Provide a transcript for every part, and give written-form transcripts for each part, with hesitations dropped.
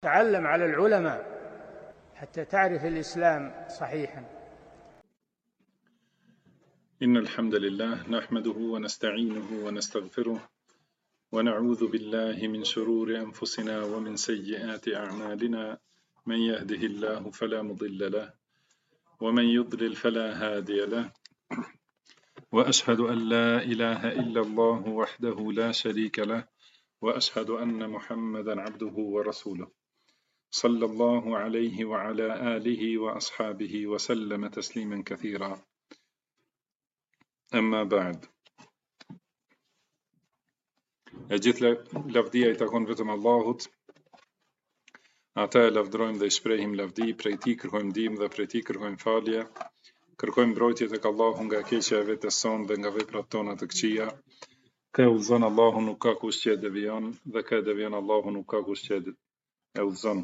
تعلم على العلماء حتى تعرف الإسلام صحيحا. إن الحمد لله نحمده ونستعينه ونستغفره ونعوذ بالله من شرور أنفسنا ومن سيئات أعمالنا، من يهده الله فلا مضل له ومن يضلل فلا هادي له، وأشهد أن لا إله إلا الله وحده لا شريك له، وأشهد أن محمدا عبده ورسوله صلى الله عليه وعلى آله وأصحابه وسلم تسليما كثيرا. أما بعد، gjithë lavdia I takon vetëm Allahut. Ata e lavdrojmë dhe I shprehim lavdi, prej Tij kërkojmë ndihmë dhe prej Tij kërkojmë falje. Kërkojmë mbrojtje tek Allahu nga keqja e vetes son dhe nga veprat tona të këqija. Ka e udhëzon Allahu, nuk ka kush që e devijon, dhe ka e devijon Allahu, nuk ka kush që e udhëzon.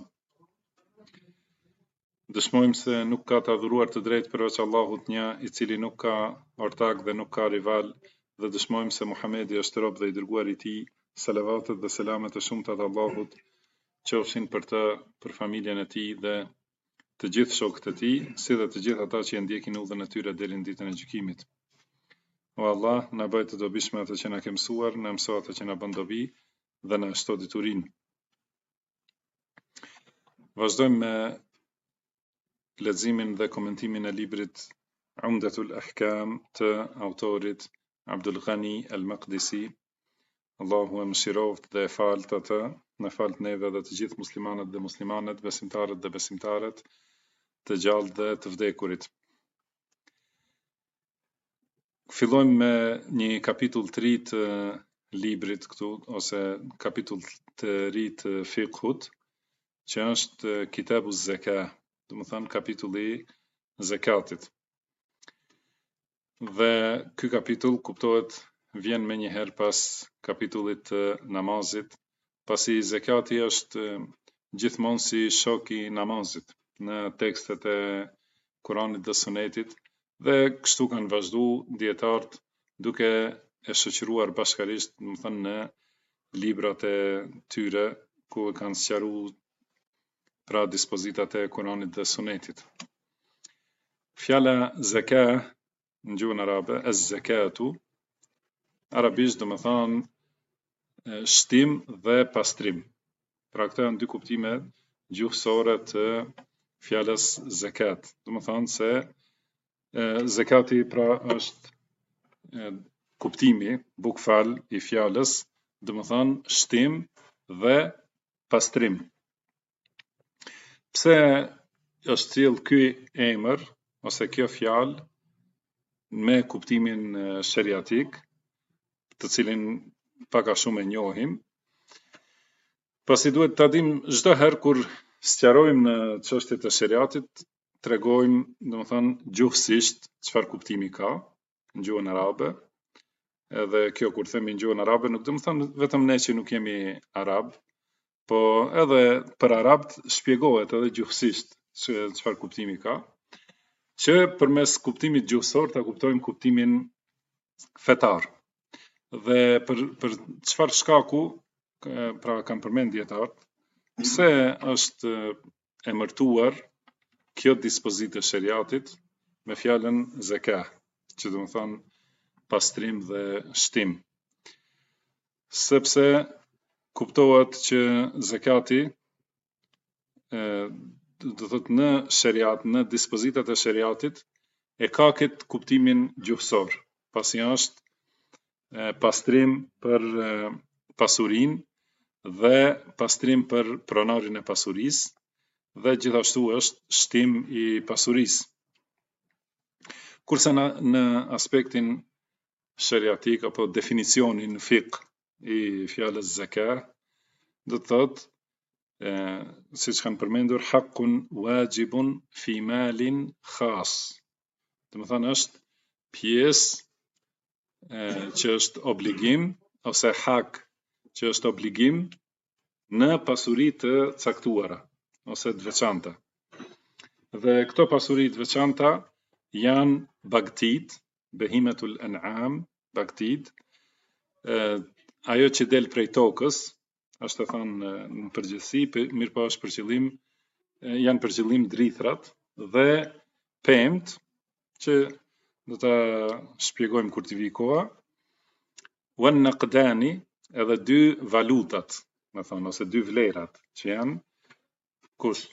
Dëshmojmë se nuk ka të adhuruar të drejtë përveç Allahut një, I cili nuk ka ortak dhe nuk ka rival, dhe dëshmojmë se Muhamedi është rob dhe I dërguar I Tij. Salavatet dhe selamet e shumta të Allahut qofshin për të, për familjen e Tij dhe të gjithë shokët e Tij, si dhe të gjithë ata që e ndjekin udhën e tyre deri në ditën e gjykimit. O Allah, na bëj të dobishme atë që na ke mësuar, na mëso atë që na bën dobi dhe na shto diturinë. Vazhdojmë me leximin dhe komentimin e librit Umdatul Ahkam të autorit Abdul Ghani al-Maqdisi. Allahu e mëshiroft dhe e falt atë, në falt neve dhe të gjithë muslimanët dhe muslimanet, besimtarët dhe besimtaret, të gjallë dhe të vdekurit. Fillojmë me një kapitull të ri të librit këtu, ose kapitull të ri të fiqhut, që është Kitabu Zaka, do të thënë kapitulli zakatit. Dhe ky kapitull kuptohet vjen me njëherë pas kapitullit të namazit, pasi zakati është gjithmonë si shok I namazit në tekstet e Kuranit dhe Sunetit, dhe kështu kanë vazhdu dietarët duke e shoqëruar bashkarisht, do të thënë në librat e tyre ku e kanë sqaruar pra dispozitat e Kuranit dhe Sunetit. Fjala zaka në gjuhën arabe, az-zakatu, arabisht do të thonë shtim dhe pastrim. Pra këto janë dy kuptime gjuhësore të fjalës zakat. Do të thonë se zakati pra është kuptimi bukfal I fjalës, do të thonë shtim dhe pastrim. Pse është sjell ky emër ose kjo fjalë me kuptimin sheriatik, të cilin pak a shumë e njohim, pasi duhet ta dim çdo herë kur sqarojmë në çështjet e sheriatit, tregojmë, domethënë gjuhësisht çfarë kuptimi ka në gjuhën arabe. Edhe kjo kur themi në gjuhën arabe nuk do të thonë vetëm ne që nuk jemi arab, po edhe për arabt shpjegohet edhe gjuhësisht çfarë kuptimi ka, që përmes kuptimit gjuhësor ta kuptojmë kuptimin fetar. Dhe për çfarë shkaku, pra kanë përmend dietarët, pse është emërtuar kjo dispozitë e sheriatit me fjalën zakah, që do të thonë pastrim dhe shtim. Sepse kuptohet që zakati do thotë në sheriat, në dispozitat e sheriatit e ka këtë kuptimin gjuhësor, pasi është pastrim për pasurinë dhe pastrim për pronarin e pasurisë, dhe gjithashtu është shtim I pasurisë. Kurse në aspektin sheriatik apo definicionin fiqh I fjalës zakah, do të thotë siç kanë përmendur haqqun wajibun fi malin khas. Do të thonë është pjesë që është obligim ose hak që është obligim në pasuri të caktuara ose të veçanta. Dhe këto pasuri të veçanta janë bagtit, behimetul an'am, bagtit, ajo që del prej tokës, ashtu thonë në përgjithësi, mirë po është për qëllim, janë për qëllim drithrat dhe pemt, që do ta shpjegojmë kur t'i vi koha, wan naqdani, edhe dy valutat, me thonë, ose dy vlerat, që janë kush?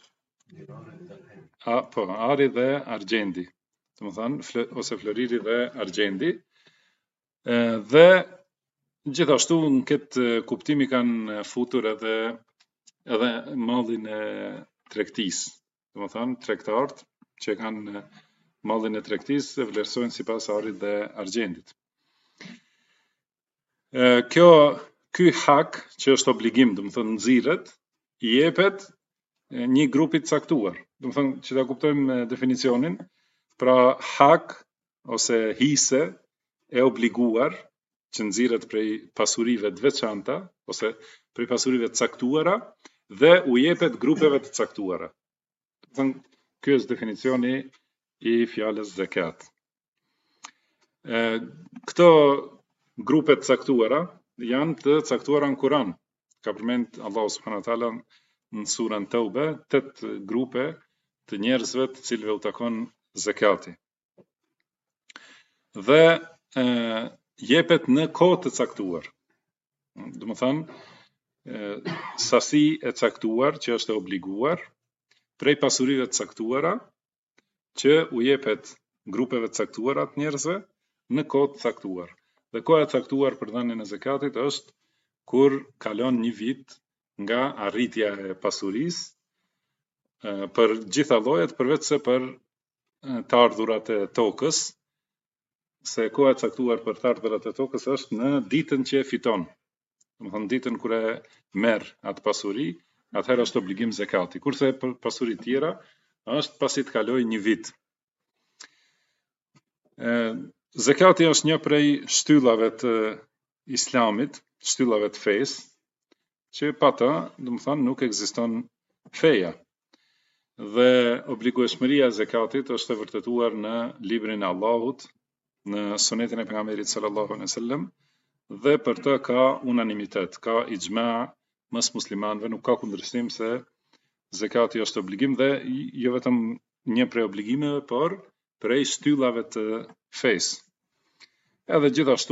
Ari dhe argjendi, të më thonë, ose floriri dhe argjendi, dhe gjithashtu në këtë kuptimi kanë futur edhe mallin e tregtisë, të më thonë, tregtarët që kanë mallin e tregtisë e vlerësojnë sipas arit dhe argjendit. Ky hak që është obligim, do të thonë nxirret, i jepet një grupi të caktuar. Do të thonë që ta kuptojmë definicionin, pra hak ose hise e obliguar që nxirret prej pasurive të veçanta ose prej pasurive të caktuara dhe u jepet grupeve të caktuara. Do të thonë ky është definicioni i fjalës zakat. Këto grupe të caktuara janë të caktuara në Kur'an. Ka përmend Allahu subhanahu wa taala në surën Tauba 8 grupe të njerëzve të cilëve u takon zakati. Dhe jepet në kohë të caktuar. Do të thonë sasi e caktuar që është e obliguar prej pasurive të caktuara që u jepet grupeve të caktuara të njerëzve në kohë të caktuar. Dhe koha e caktuar për dhënien e zakatit është kur kalon një vit nga arritja e pasurisë për gjitha llojet përveç se për të ardhurat e tokës, se koha e caktuar për të ardhurat e tokës është në ditën që e fiton. Domethënë ditën kur e merr atë pasuri, atëherë është obligim zakati. Kurse për pasuritë tjera është pasi të kalojë një vit. Zakati është një prej shtyllave të islamit, shtyllave të fesë, që pa ta, do të thonë, nuk ekziston feja. Dhe obligueshmëria e zakatit është e vërtetuar në librin e Allahut, në sunetin e pejgamberit sallallahu alaihi wasallam, dhe për të ka unanimitet, ka ixhma mes muslimanëve, nuk ka kundërshtim se zakati është obligim dhe jo vetëm një prej obligimeve, por prej shtyllave të fesë. Edhe gjithashtu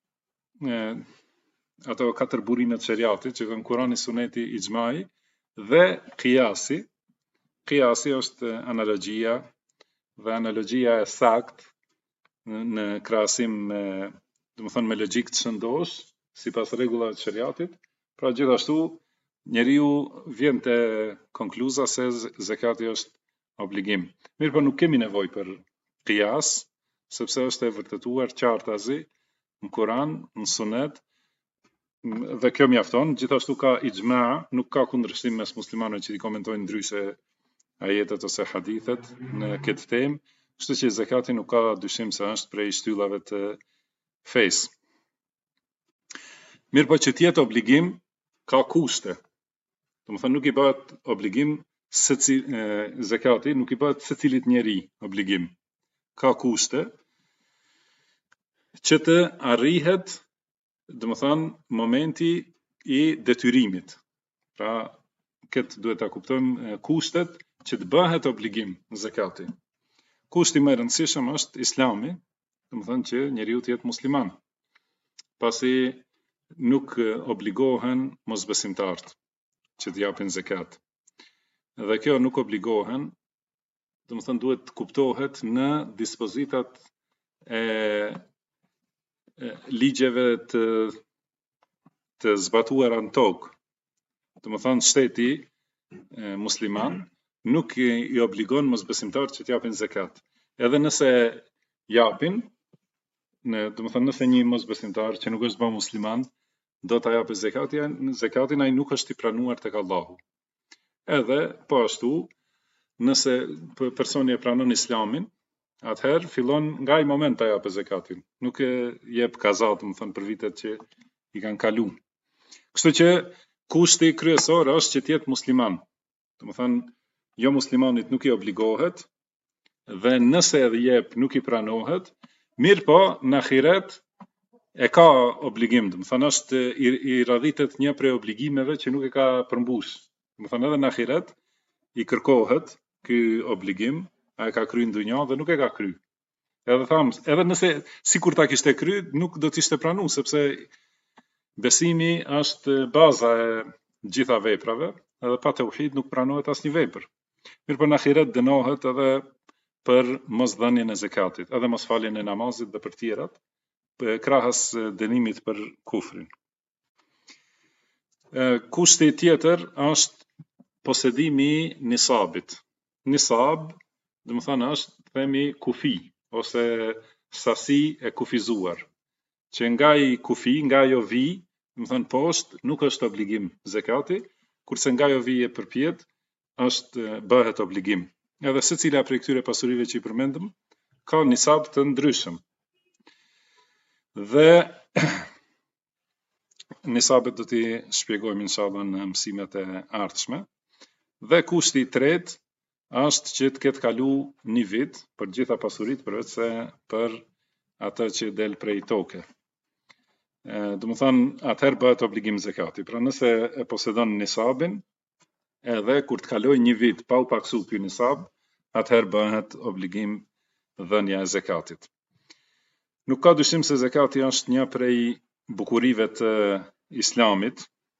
ato 4 burimet e shariatit që kanë Kurani, Suneti, ixhmai dhe qiyasi. Qiyasi është analogjia dhe analogjia e saktë në krahasim me, domethënë me logjik të shëndosh sipas rregullave të shariatit. Pra gjithashtu njeriu vjen te konkluza se zakati është obligim. Mirë, po nuk kemi nevojë për qiyas, sepse është e vërtetuar qartazi në Kur'an, në Sunet, dhe kjo mjafton. Gjithashtu ka ixhma, nuk ka kundërshtim mes muslimanëve që i komentojnë ndryshe ajetet ose hadithet në këtë temë, kështu që zakati nuk ka dyshim se është prej shtyllave të fesë. Mirë, po që të jetë obligim ka kushte. Domethënë nuk i bëhet obligim zakati, nuk i bëhet secilit njeri obligim. Ka kushte që të arrihet, domethënë, momenti i detyrimit. Pra, këtë duhet ta kuptojmë kushtet që të bëhet obligim zakati. Kushti më i rëndësishëm është Islami, domethënë që njeriu të jetë musliman. Pasi nuk obligohen mosbesimtarët që të japin zakat. Dhe kjo nuk obligohen, domethënë duhet kuptohet në dispozitat e ligjeve të zbatuara në tokë. Domethënë shteti musliman nuk i obligon mosbesimtarët që të japin zakat. Edhe nëse japin, domethënë nëse një mosbesimtar që nuk është bërë musliman do ta japë zakatin, ai nuk është i pranuar tek Allahu. Edhe po ashtu, nëse personi e pranon Islamin, atëherë fillon nga ai moment ta japë zakatin. Nuk e jep kaza, domethënë për vitet që i kanë kaluar. Kështu që kushti kryesor është që të jetë musliman. Domethënë jo muslimanit nuk i obligohet dhe nëse edhe jep nuk i pranohet, mirë po në ahiret e ka obligim, do të thonë është i radhitet një prej obligimeve që nuk e ka përmbush. Do të thonë edhe në ahiret i kërkohet ky obligim, a e ka kryer në dunjë dhe nuk e ka kryer. Edhe tham, edhe nëse sikur ta kishte kryer, nuk do të ishte pranuar sepse besimi është baza e gjitha veprave, edhe pa tauhid nuk pranohet asnjë vepër. Mirë për në ahiret dënohet edhe për mos dhënien e zakatit, edhe mos faljen e namazit dhe për tjerat, krahas dënimit për kufrin. Kushti tjetër është posedimi i nisabit. Nisab, do të thonë është themi kufi ose sasi e kufizuar, që nga i kufi, nga ajo vi, do të thonë poshtë, nuk është obligim zakati, kurse nga ajo vi e përpjet është bëhet obligim. Edhe secila prej këtyre pasurive që i përmendëm ka nisab të ndryshëm. Dhe nisabet do t'i shpjegojmë inshallah në mësimet e ardhshme. Dhe kushti i tretë është që të ketë kalu një vit për gjitha pasurit përveç se për atë që del prej toke. Do të thonë atëherë bëhet obligim zakati. Pra nëse e posedon nisabin, edhe kur të kalojë një vit pa u paksu ky nisab, atëherë bëhet obligim dhënia e zakatit. Nuk ka dyshim se zakati është një prej bukurive të islamit,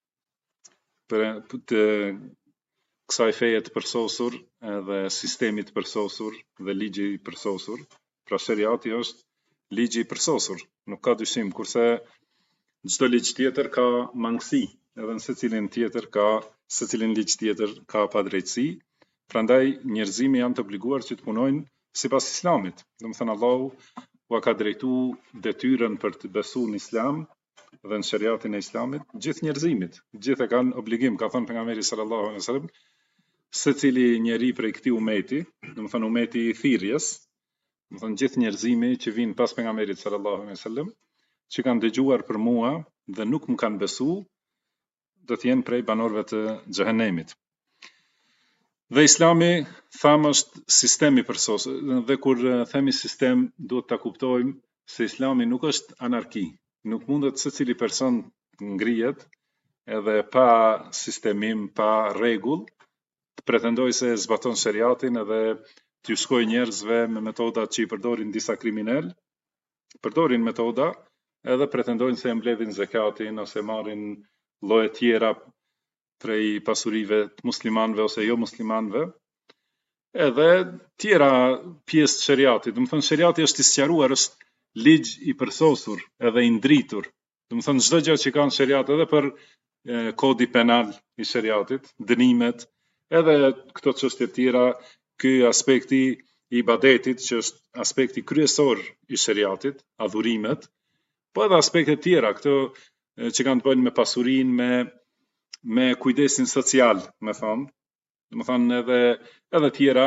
për të kësaj feje të përsosur edhe sistemi të përsosur dhe ligji i përsosur. Pra shariati është ligji i përsosur, nuk ka dyshim, kurse çdo ligj tjetër ka mangësi, edhe në secilin ligj tjetër ka padrejtësi, prandaj njerëzimi janë të obliguar që të punojnë sipas islamit. Do të thënë Allahu u ka drejtuar detyrën për të besuar në islam dhe në shariatin e islamit gjithë njerëzimit. Gjithë e kanë obligim, ka thënë pejgamberi sallallahu alaihi wasallam, secili njeri prej këtij umeti, do të thënë umeti i thirrjes, do të thënë gjithë njerëzimi që vinë pas pejgamberit sallallahu alaihi wasallam, që kanë dëgjuar për mua dhe nuk më kanë besuar, do të jenë prej banorëve të xhehenemit. Dhe islami, thamë, është sistemi përsosur, dhe kur themi sistem, duhet ta kuptojmë se islami nuk është anarki. Nuk mundet secili person ngrihet edhe pa sistemim, pa rregull, të pretendoj se zbaton shariatin edhe t'ju shkoj njerëzve me metodat që i përdorin disa kriminal, përdorin metoda edhe pretendojnë se e mbledhin zakatin ose marrin lloje tjera prej pasurive të muslimanëve ose jo muslimanëve, edhe tjera pjesë të shariatit. Do të thonë shariati është i sqaruar, është ligj i përsosur edhe i ndritur. Do të thonë çdo gjë që ka në shariat, edhe për kodi penal i shariatit, dënimet, edhe këto çështje tjera, ky aspekti i ibadetit që është aspekti kryesor i shariatit, adhurimet, po edhe aspekte tjera, këto që kanë të bëjnë me pasurinë, me kujdesin social, me thonë edhe tjera,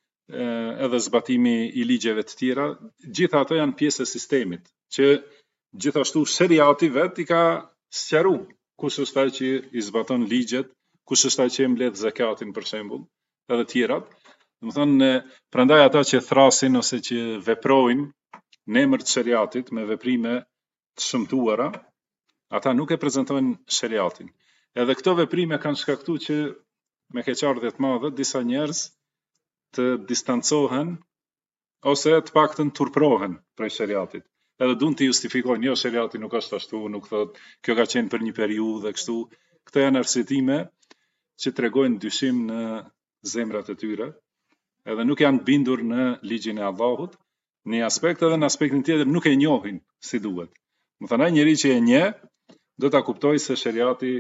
edhe zbatimi i ligjeve të tjera, gjitha ato janë pjesë e sistemit, që gjithashtu shariati vet i ka sqaruar kush është ai që i zbaton ligjet, kush është ai që e mbledh zakatin për shembull, edhe tjerat. Do të thonë, prandaj ata që thrasin ose që veprojnë në emër të shariatit me veprime të shëmtuara, ata nuk e prezantojnë shariatin. Edhe këto veprime kanë shkaktuar që me keqardhje të madhe disa njerëz të distancohen ose të paktën turprohen prej shariatit. Edhe duan të justifikojnë, jo shariati nuk është ashtu, nuk thot, kjo ka qenë për një periudhë dhe kështu. Këto janë arsyetime që tregojnë dyshim në zemrat e tyre, edhe nuk janë bindur në ligjin e Allahut, në aspekt edhe në aspektin tjetër nuk e njohin si duhet. Më thënë, ai njeri që e njeh, do ta kuptoj se shariati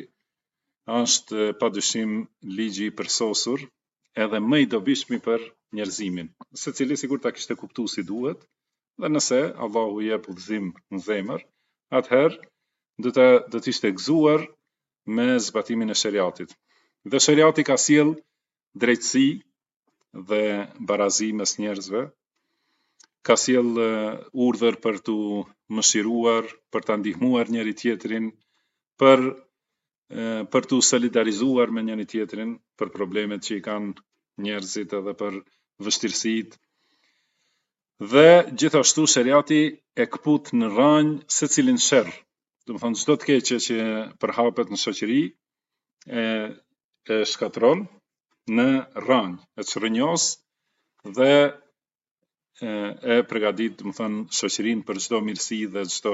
është padyshim ligji i përsosur edhe më i dobishmi për njerëzimin, secili sikur ta kishte kuptuar si duhet, dhe nëse Allahu i jep udhëzim në zemër, atëherë do të ishte gëzuar me zbatimin e shariatit. Dhe shariati ka sjell drejtësi dhe barazi mes njerëzve, ka sjell urdhër për t'u mëshiruar, për ta ndihmuar njëri tjetrin, për t'u solidarizuar me njëri tjetrin për problemet që i kanë njerëzit edhe për vështirësitë. Dhe gjithashtu shariati e kput në ranj secilin sherr. Do të thonë çdo të keqe që përhapet në shoqëri e shkatron në ranj, e çrrënjos dhe e përgatit, do të thonë, shoqërinë për çdo mirësi dhe çdo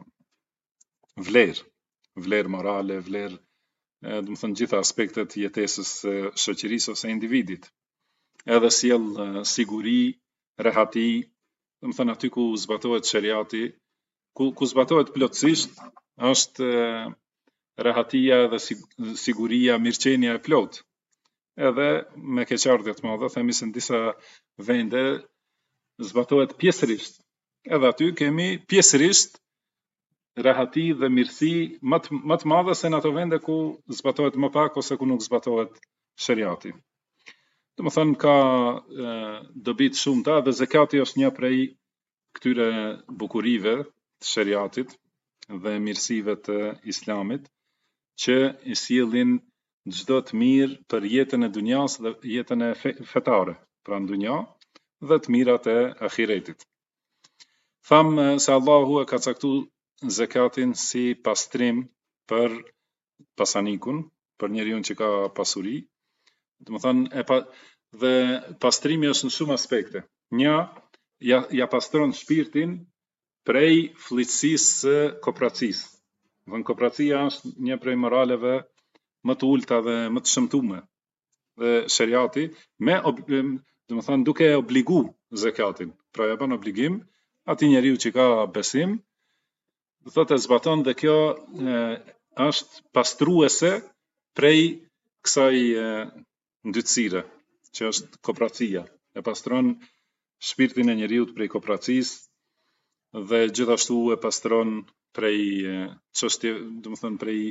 vlerë morale, vlerë, do të thonë, gjitha aspektet jetesës së shoqërisë ose individit. Edhe sjell siguri, rehati, do të thonë aty ku zbatohet shariati, ku zbatohet plotësisht, është rehatia dhe siguria, mirëqenia e plot. Edhe me keqardhje të madhe, themi se në disa vende zbatohet pjesërisht. Edhe aty kemi pjesërisht rehati dhe mirësi më të madhe se në ato vende ku zbatohet më pak ose ku nuk zbatohet shariati. Do të thonë ka dobi të shumta dhe zakati është një prej këtyre bukurive të shariatit dhe mirësive të islamit që i sjellin çdo të mirë për jetën e dunjas dhe jetën e fetare, pra në dunja dhe të mirat e ahiretit. Tham se Allahu e ka caktuar zakatin si pastrim për pasanikun, për njeriu që ka pasuri. Do të thonë dhe pastrimi është në shumë aspekte. Një, ja pastron shpirtin prej fllitësisë së kopracisë. Do të thonë kopracia është një prej moraleve më të ulta dhe më të shëmtuara. Dhe shariati do të thonë duke obligu zakatin, pra ja bën obligim atij njeriu që ka besim, do thotë e zbaton dhe kjo është pastruese prej kësaj ndytësire, që është kopracia. E pastron shpirtin e njeriu prej kopracisë dhe gjithashtu e pastron prej çështje, do të thonë prej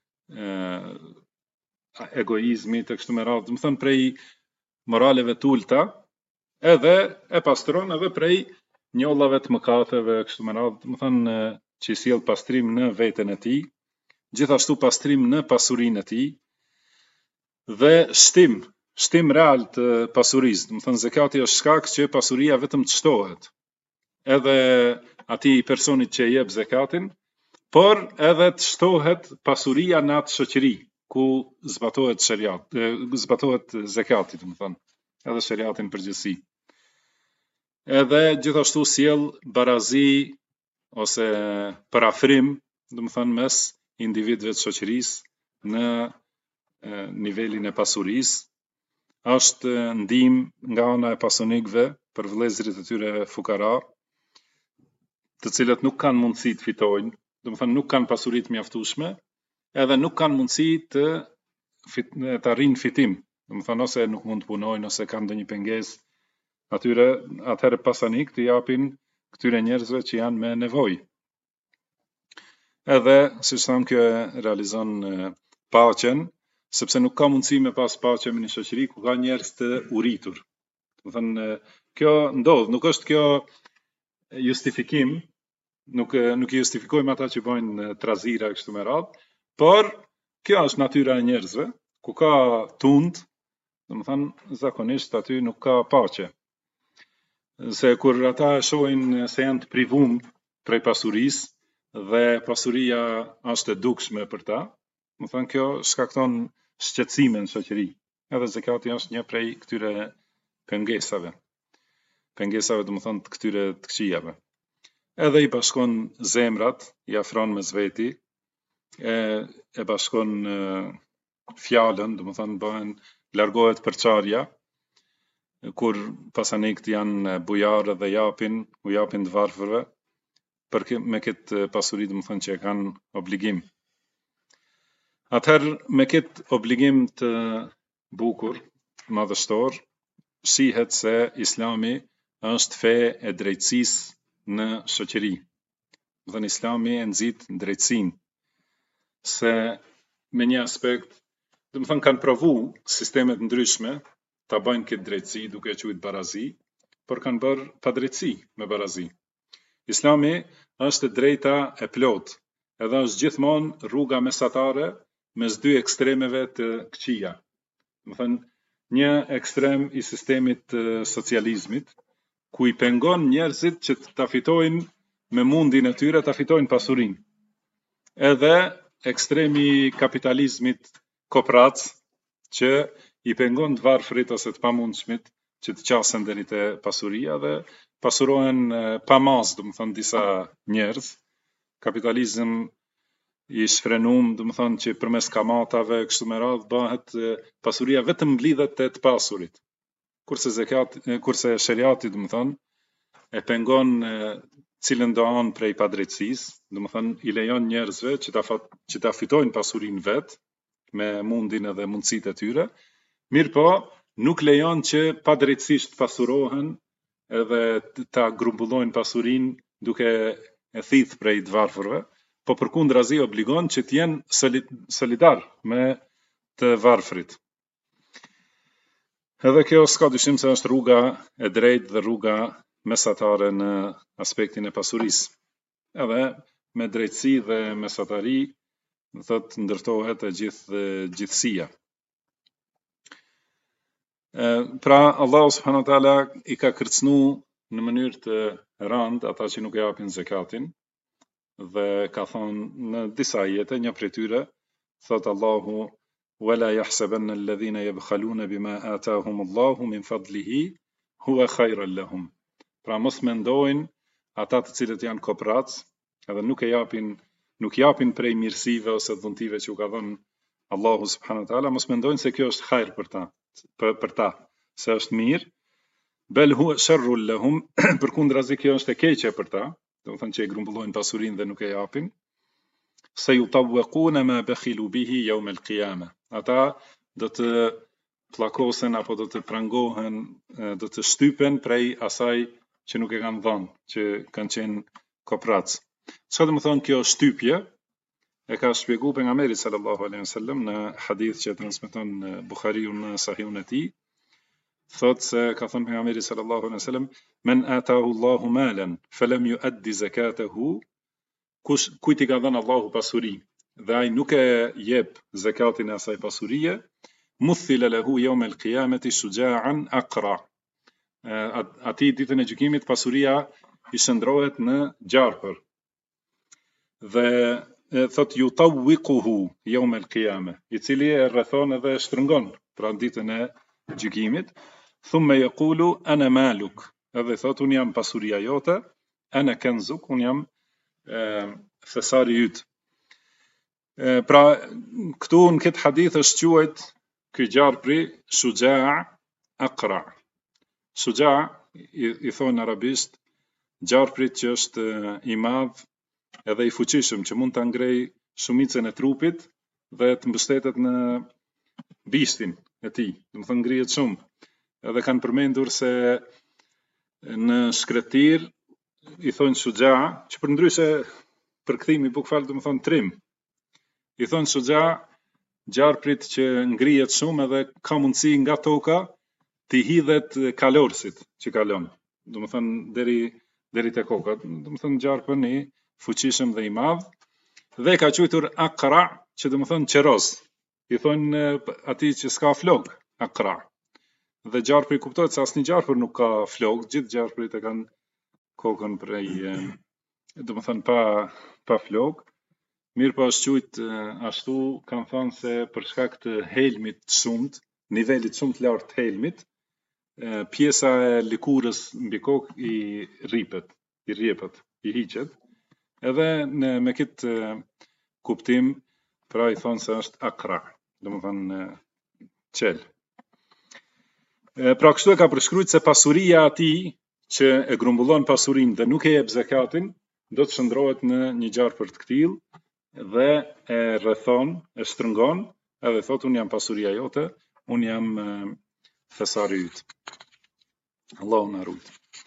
egoizmit e kështu me radhë, do të thonë prej moraleve të ulta, edhe e pastron edhe prej njollave të mëkateve e kështu me radhë, do të thonë që i sjell pastrim në veten e tij, gjithashtu pastrim në pasurinë e tij dhe shtim real të pasurisë. Do të thonë zakati është shkak që pasuria vetëm të shtohet. Edhe atij personit që jep zakatin, por edhe të shtohet pasuria në atë shoqëri ku zbatohet zakati, do të thonë, edhe shariatin përgjithësi. Edhe gjithashtu sjell barazi ose parafrim, do të thonë mes individëve të shoqërisë në nivelin e pasurisë, është ndihmë nga ana e pasunikëve për vëllezërit e tyre fukara, të cilët nuk kanë mundësi të fitojnë, do të thonë nuk kanë pasuri të mjaftueshme, edhe nuk kanë mundësi të arrijnë fitim, do të thonë ose nuk mund të punojnë ose kanë ndonjë pengesë, atëherë pasanik të japin këtyre njerëzve që janë me nevojë. Edhe, siç thamë, kjo realizon paqen, sepse nuk ka mundësi me pas paqe në një shoqëri ku ka njerëz të uritur. Do të thonë kjo ndodh, nuk është kjo justifikim, nuk i justifikojmë ata që bojnë trazira kështu me radhë, por kjo është natyra e njerëzve, ku ka tund, do të thonë zakonisht aty nuk ka paqe. Se kur ata shohin se janë të privuar prej pasurisë dhe pasuria është e dukshme për ta, do të thonë kjo shkakton shqetësime në shoqëri. Edhe zakati është një prej këtyre pengesave, do të thonë të këtyre të këqijave. Edhe i bashkon zemrat, i afron mes veti, e bashkon fjalën, do të thonë largohet përçarja, kur pasanikët janë bujarë dhe u japin të varfërve, me këtë pasuri, do të thonë që e kanë obligim. Atëherë me këtë obligim të bukur, madhështor, shihet se Islami është fe e drejtësisë në shoqëri. Do të thonë Islami e nxit drejtësinë, se me një aspekt, do të thonë kanë provu sistemet ndryshme ta bëjnë këtë drejtësi duke e quajtur barazi, por kanë bërë padrejtësi me barazi. Islami është e drejta e plot, edhe është gjithmonë rruga mesatare mes dy ekstremeve të këqija. Do të thonë një ekstrem i sistemit të socializmit, ku i pengon njerëzit që ta fitojnë me mundin e tyre ta fitojnë pasurinë. Edhe ekstremi i kapitalizmit koprac që i pengon të varfrit ose të pamundshmit që të qasen deri te pasuria dhe pasurohen pa mas, domethënë disa njerëz. Kapitalizëm i shfrenum, domethënë që përmes kamatave kështu me radhë bëhet pasuria vetëm mblidhet te të pasurit. Kurse sheriati domethënë e pengon cilën do anë prej padrejtësisë, domethënë i lejon njerëzve që ta fitojnë pasurinë vet me mundin edhe mundësitë e tyre, mirë po nuk lejon që padrejtësisht pasurohen edhe ta grumbullojnë pasurinë duke e thith prej të varfërve, po përkundrazi obligon që të jenë solidar me të varfrit. Edhe kjo s'ka dyshim se është rruga e drejtë dhe rruga mesatare në aspektin e pasurisë. Edhe me drejtësi dhe mesatari, do thotë ndërtohet e gjithësia. Pra Allahu subhanahu wa taala i ka kërcënu në mënyrë të rëndë ata që nuk japin zakatin dhe ka thonë në disa ajete, një prej tyre thot Allahu wala yahsabanna alladhina yabkhaluna bima atahum Allahu min fadlihi huwa khayran lahum. Pra mos mendojnë ata të cilët janë koprac, edhe nuk japin prej mirësive ose dhuntive që u ka dhënë Allahu subhanahu wa taala, mos mendojnë se kjo është hajër për ta, se është mirë, bel huwa sharrun lahum, përkundrazi kjo është e keqe për ta, domethënë që e grumbullojnë pasurinë dhe nuk e japin. Sayutawquna ma bakhilu bihi yawm al-qiyamah. Ata do të pllakosen apo do të prangohen, do të shtypen prej asaj që nuk e kanë dhënë, që kanë qenë koprac. Çfarë do të thonë kjo shtypje? E ka shpjeguar pejgamberi sallallahu alaihi wasallam në hadith që transmeton Buhariu në Sahihun e tij. Thotë se ka thënë pejgamberi sallallahu alaihi wasallam, men atahu Allahu malan falam yuaddi zakatahu, kujt i ka dhënë Allahu pasuri dhe ai nuk e jep zakatin e asaj pasurie, muthila lahu yawm al-qiyamati shuja'an aqra. Ati ditën e gjykimit pasuria i shndrohet në gjarpër. Dhe thot yutawwiquhu yawm al-qiyamah, i cili e rrethon edhe e shtrëngon pra ditën e gjykimit. Thumma yaqulu ana maluk, edhe thot un jam pasuria jote, ana kanzuk, un jam thesari yt. Pra këtu në këtë hadith është quajt ky gjarpri shuja' aqra. Shuja' i thonë arabisht gjarprit që është i madh edhe i fuqishëm, që mund ta ngrej shumicën e trupit dhe të mbështetet në bishtin e tij, domethënë ngrihet shumë. Edhe kanë përmendur se në shkretir i thonë shuja', që përndryshe përkthimi bukfal domethënë trim. I thonë shuja' gjarprit që ngrihet shumë edhe ka mundësi nga toka të hidhet kalorësit që kalon. Domethënë deri te koka, domethënë gjarpën i fuqishëm dhe i madh, dhe ka quajtur aqra, që domethënë qeroz. I thonë atij që s'ka flok, aqra. Dhe gjarpri kuptohet se asnjë gjarpër nuk ka flok, gjithë gjarprit e kanë kokën prej, domethënë pa flok. Mirë po është quajt ashtu, kanë thënë se për shkak të helmit të shumt, nivelit shumë të lartë të helmit, pjesa e lëkurës mbi kokë i rrjepet, i hiqet. Edhe me këtë kuptim, pra i thonë se është aqra, domethënë qel. Pra kështu e ka përshkruajtur se pasuria e atij që e grumbullon pasurinë dhe nuk e jep zakatin, do të shndrohet në një gjarpër të tillë dhe e rrethon, e shtrëngon, edhe thotë un jam pasuria jote, un jam thesari yt. Allahu na rujt.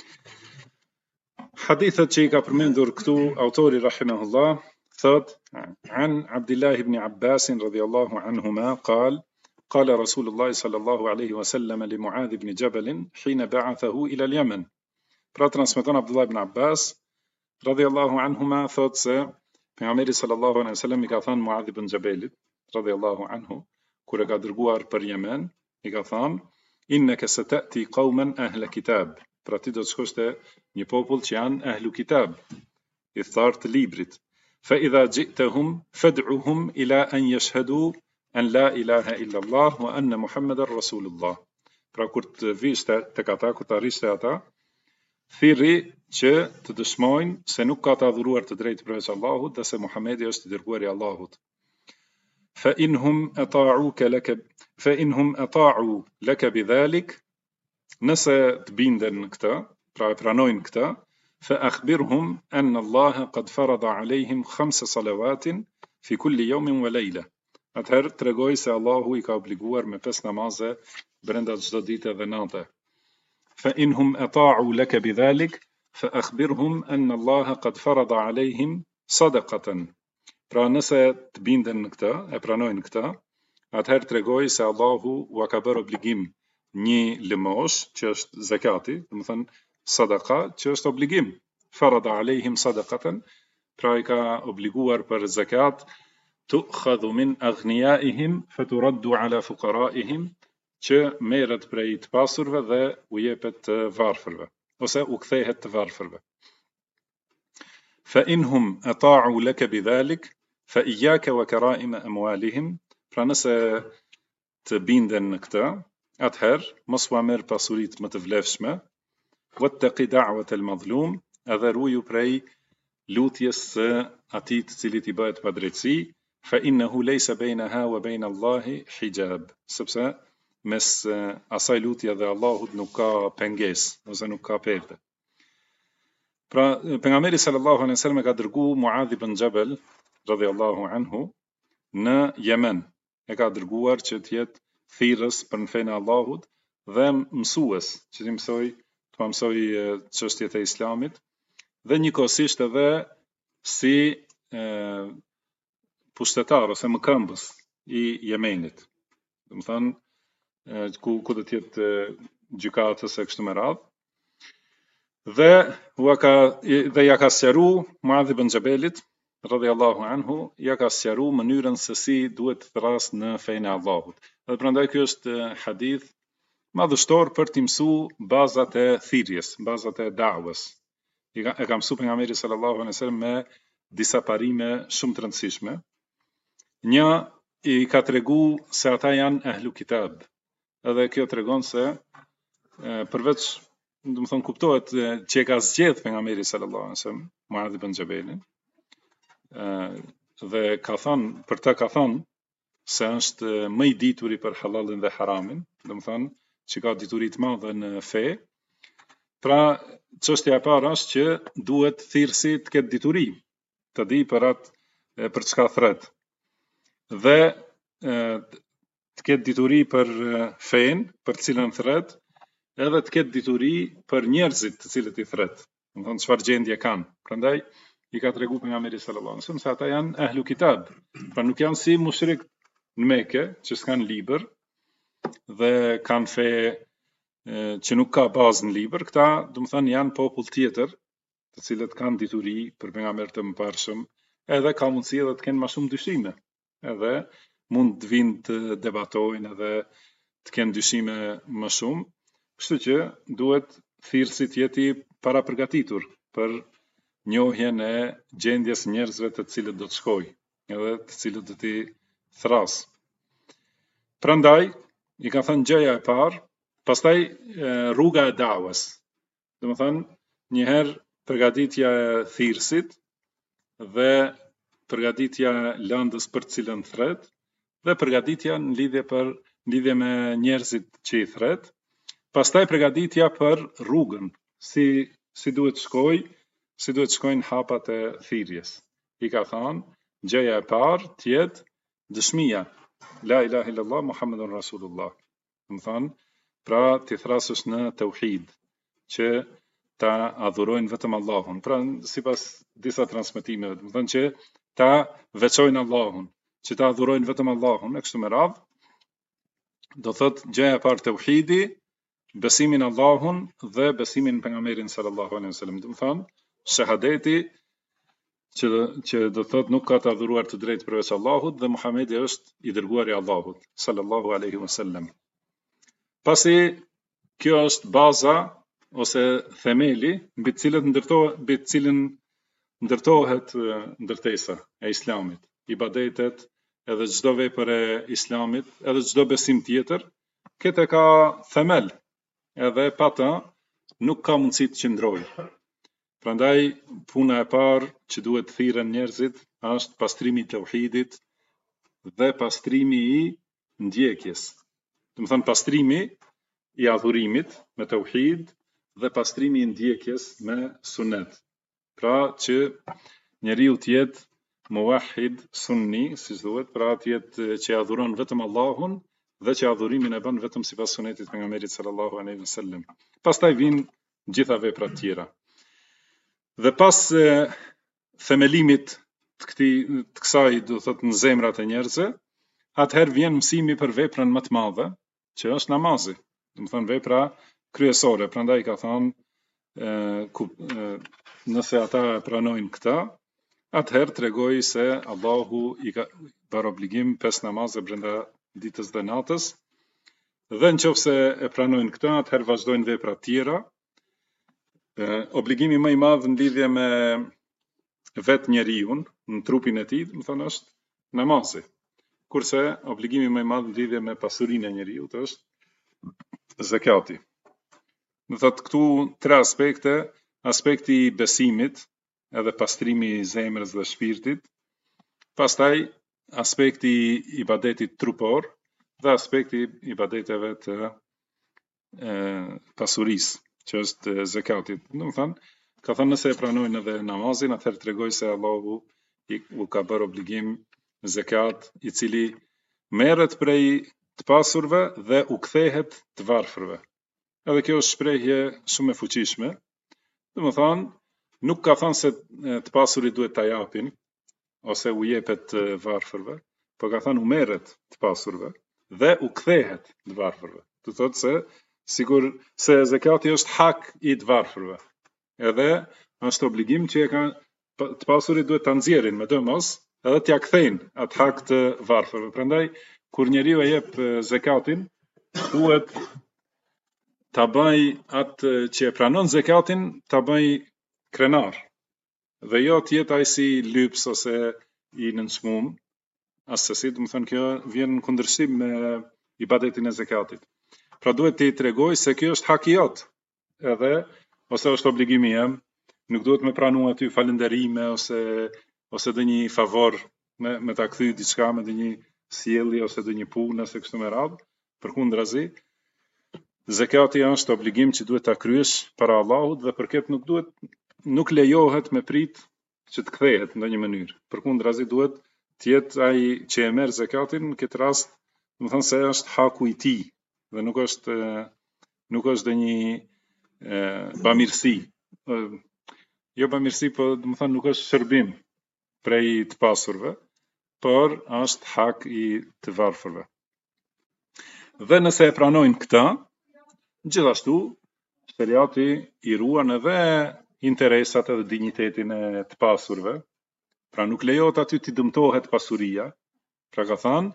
Hadithet që i ka përmendur këtu autori rahimahullah thot an Abdullah ibn Abbas radhiyallahu anhuma قال رسول الله صلى الله عليه وسلم لمعاذ بن جبل حين بعثه إلى اليمن. Pra transmeton Abdullah ibn Abbas radhiyallahu anhuma thot se pejgamberi sallallahu alaihi wasallam i ka thënë Muadh ibn Jabalit radhiyallahu anhu kur e ka dërguar për Yemen, i ka thënë innaka satati qauman ahla kitab, pra ti do të shkosh te një popull që janë ahlu kitab, i tharë të librit. Fa idha ji'tahum fad'uhum ila an yashhadu an la ilaha illa Allah wa anna Muhammadar Rasulullah. Pra kur të vish tek ata, kur të arrish te ata, thirri që të dëshmojnë se nuk ka të adhuruar të drejtë përveç Allahut dhe se Muhamedi është i dërguari i Allahut. Fa inhum ata'u laka bidhalik, nëse të binden në këtë, pra e pranojnë këtë, fa akhbirhum anna Allah qad farada alehim 5 salawatin fi kulli yawmin wa layla. Atëherë tregoj se Allahu i ka obliguar me 5 namaze brenda çdo dite dhe nate. Fa inhum ata'u laka bidhalik fa akhbirhum anna Allah qad farada alehim sadaqatan. Pra nëse të binden në këtë, e pranojnë këtë, atëherë tregoj se Allahu ua ka bërë obligim një lëmosh, që është zakati, do të thënë sadaqa, që është obligim. Farada alehim sadaqatan, pra i ka obliguar për zakat, tu'khadhu min aghniyaihim faturaddu ala fuqaraihim, që merret prej të pasurve dhe u jepet të varfërve, ose u kthehet të varfërve. Fa inhum ata'u laka bidhalik fa iyyaka wa kara'im amwalihim, pra nëse të binden në këtë, atëherë mos ua merr pasuritë më të vlefshme, wattaqi da'wat al-madhlum, edhe ruaju prej lutjes së atij të cilit i bëhet padrejtësi, fa innahu laysa bainaha wa baina Allahi hijab, sepse mes asaj lutje dhe Allahut nuk ka pengesë ose nuk ka perde. Pra pejgamberi sallallahu alaihi wasallam ka dërguar Muadh ibn Jabal radhiyallahu anhu në Yemen. E ka dërguar që të jetë thirrës për në fenë e Allahut dhe mësues, që të mësoj çështjet e Islamit, dhe njëkohësisht edhe si pushtetar ose mëkëmbës i Yemenit. Do të thënë ku do të jetë gjykatës e kështu me radhë. Dhe ja ka sqaru Muadh ibn Jabalit radhiyallahu anhu, ja ka sqaru mënyrën se si duhet të thras në fenë e Allahut. Dhe prandaj ky është hadith madhështor për të mësuar bazat e thirrjes, bazat e da'wës. E ka mësuar pejgamberi sallallahu alaihi wasallam me disa parime shumë të rëndësishme. Një, i ka tregu se ata janë ahlu kitab. Edhe kjo tregon se përveç, do të thonë, kuptohet që e ka zgjedh pejgamberi sallallahu alaihi wasallam Muadh ibn Jabalin, dhe ka thënë, për të ka thënë se është më i dituri për halalin dhe haramin, do të thonë që ka dituri të madhe në fe. Pra çështja e parë është që duhet thirrsi të ketë dituri, të di për çka thret. Dhe të ketë dituri për fen, për cilën thret, edhe të ketë dituri për njerëzit të cilët i thret. Do të thonë çfarë gjendje kanë. Prandaj i ka treguar pejgamberi sallallahu alaihi wasallam se ata janë ahlu kitab. Pra nuk janë si mushrik në Mekë, që s'kan libër dhe kanë fe që nuk ka bazë në libër. Këta, do të thonë, janë popull tjetër, të cilët kanë dituri për pejgamber të mëparshëm, edhe ka mundësi edhe të kenë më shumë dyshime. Edhe mund të vinë të debatojnë edhe të kenë dyshime më shumë, kështu që duhet thirrsi të jeti para përgatitur për njohjen e gjendjes njerëzve të cilët do të shkojë, edhe të cilët do t'i thras. Prandaj i ka thënë gjëja e parë, pastaj rruga e da'wës. Do të thënë, njëherë përgatitja e thirrsit dhe përgatitja e lëndës për të cilën thret, dhe përgatitja në lidhje me njerëzit që i thret, pastaj përgatitja për rrugën, si duhet shkojnë hapat e thirrjes. I ka thënë, gjëja e parë të jetë dëshmia, la ilaha illallah Muhammedun Rasulullah. Do të thënë, pra ti thrasësh në tauhid, që ta adhurojnë vetëm Allahun. Pra sipas disa transmetimeve, do të thënë që ta veçojnë Allahun, që ta adhurojnë vetëm Allahun, e kështu me radhë. Do thotë gjëja e parë tauhidi, besimin Allahun dhe besimin pejgamberin sallallahu alaihi wasallam. Do të thonë shahadeti që do thotë nuk ka të adhuruar të drejtë përveç Allahut dhe Muhamedi është i dërguari i Allahut sallallahu alaihi wasallam. Pasi kjo është baza ose themeli mbi të cilën ndërtohet ndërtesa e Islamit, ibadetet, edhe çdo vepër e Islamit, edhe çdo besim tjetër, këtë ka themel, edhe pa ta nuk ka mundësi të qëndrojë. Prandaj puna e parë që duhet të thirren njerëzit është pastrimi i tauhidit dhe pastrimi i ndjekjes. Do të thënë pastrimi i adhurimit me tauhid dhe pastrimi i ndjekjes me sunet. Pra që njeriu të jetë muwahhid sunni, si thuhet, pra të jetë që adhuron vetëm Allahun dhe që adhurimin e bën vetëm sipas sunetit të pejgamberit sallallahu alaihi wasallam. Pastaj vijnë gjitha veprat tjera. Dhe pas themelimit të kësaj, do thot në zemrat e njerëzve, atëherë vjen mësimi për veprën më të madhe, që është namazi. Do të thonë vepra kryesore. Prandaj ka thënë nëse ata pranojnë këta, atëherë tregoj se Allahu i ka bërë obligim 5 namaze brenda ditës dhe natës, dhe nëse e pranojnë këta, atëherë vazhdojnë vepra tjera. Obligimi më i madh në lidhje me vetë njeriu, në trupin e tij, do të thonë është namazi. Kurse obligimi më i madh në lidhje me pasurinë e njeriu është zakati. Do thotë këtu 3 aspekte, aspekti i besimit, edhe pastrimi i zemrës dhe shpirtit, pastaj aspekti i ibadetit trupor dhe aspekti i ibadeteve të pasurisë, që është zakati. Do të thonë, ka thënë nëse e pranojnë edhe namazin, atëherë tregoj se Allahu u ka bërë obligim zakat, i cili merret prej të pasurve dhe u kthehet të varfërve. Edhe kjo është shprehje shumë e fuqishme. Do të thonë, nuk ka thënë se të pasurit duhet ta japin ose u jepet të varfërve, por ka thënë u merret të pasurve dhe u kthehet të varfërve. Do thotë se sigur se zakati është hak i të varfërve. Edhe është obligim që të pasurit duhet ta nxjerrin me domos, edhe t'ja kthejnë atë hak të varfërve. Prandaj kur njeriu e jep zakatin, duhet ta bëj atë që e pranon zakatin, ta bëj krenar. Dhe jo të jetë ai si lyps ose i nënçmuar, asesi, do të thonë kjo vjen në kundërshtim me ibadetin e zakatit. Pra duhet t'i tregoj se kjo është hak i jot, edhe ose është obligimi jam, nuk duhet me pranu aty falënderime ose dhe një favor me ta kthy diçka me dhe një sjellje ose dhe një punë ose kështu me radhë, përkundrazi, zakati është obligim që duhet ta kryesh para Allahut dhe për këtë nuk lejohet me prit që të kthehet në ndonjë mënyrë. Përkundrazi duhet të jetë ai që e merr zakatin në këtë rast, do të thonë se është haku i tij dhe nuk është dhe një bamirësi. Jo bamirësi, po do të thonë nuk është shërbim prej të pasurve, por është hak i të varfërve. Dhe nëse e pranojnë këta, gjithashtu shariati i ruan edhe interesat edhe dignitetin e të pasurve, pra nuk lejohet aty të dëmtohet pasuria. Pra ka thënë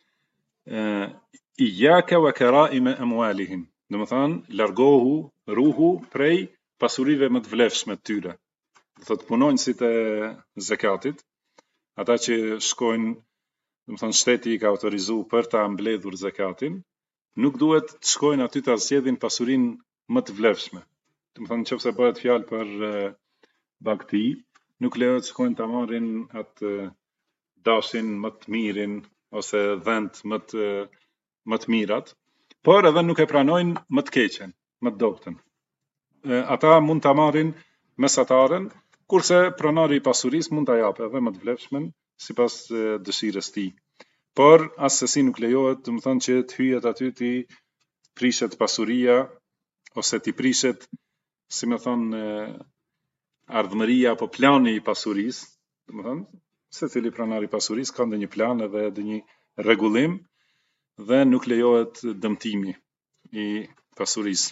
iyaka wa karaima amwalihim, do të thonë largohu, ruhu prej pasurive më të vlefshme të tyre. Do thotë punonjësit e zakatit, ata që shkojnë, do të thonë shteti i ka autorizuar për ta mbledhur zakatin, nuk duhet të shkojnë aty ta zgjedhin pasurinë më të vlefshme. Do të thonë nëse bëhet fjalë për bagti, nuk lejohet të shkojnë ta marrin atë dashin më të mirin ose dhënt më të mirat, por edhe nuk e pranojnë më të keqen, më të dobtën. Ata mund ta marrin mesataren, kurse pronari i pasurisë mund ta japë edhe më të vlefshmen sipas dëshirës tij. Por asesi nuk lejohet, do të thonë që të hyjet aty ti prishet pasuria ose ti prishet, si më thon, ardhmëria apo plani i pasurisë, do të thonë secili pronari i pasurisë ka ndonjë plan edhe ndonjë rregullim dhe nuk lejohet dëmtimi i pasurisë.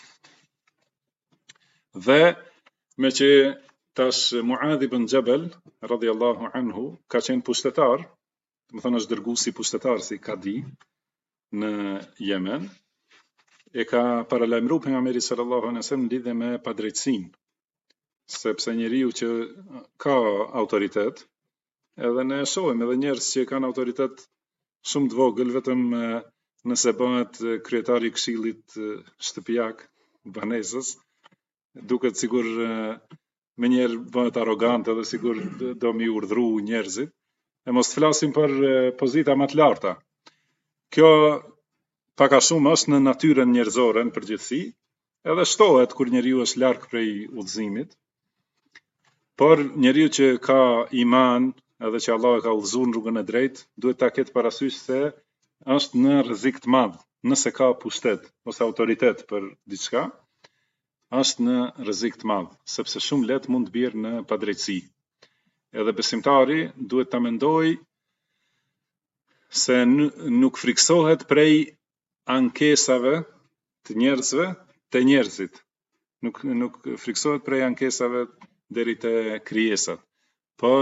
Dhe me që tash Muadh ibn Jabal radhiyallahu anhu ka qenë pushtetar, do të thonë është dërguesi pushtetar si kadi në Yemen, e ka paralajmëruar pejgamberi sallallahu alaihi wasallam lidhe me padrejtësinë, sepse njeriu që ka autoritet, edhe ne shohim edhe njerëz që kanë autoritet shumë të vogël, vetëm nëse bëhet kryetari i këshillit shtëpiak, banesës, duket sigur me njerë bëhet arrogant edhe sigur do mi urdhru njerëzit, e mos të flasim për pozita më të larta. Kjo pak a shumë është në natyrën njerëzore në përgjithësi, edhe shtohet kur njeriu është larg prej udhëzimit, por njeriu që ka iman, edhe që Allah e ka udhëzuar në rrugën e drejtë, duhet ta ketë parasysh se është në rrezik të madh, nëse ka pushtet ose autoritet për diçka, është në rrezik të madh, sepse shumë lehtë mund të bjerë në padrejtësi. Edhe besimtari duhet ta mendojë se nuk friksohet prej ankesave të njerëzve te njerëzit. Nuk friksohet prej ankesave deri te krijesat. Por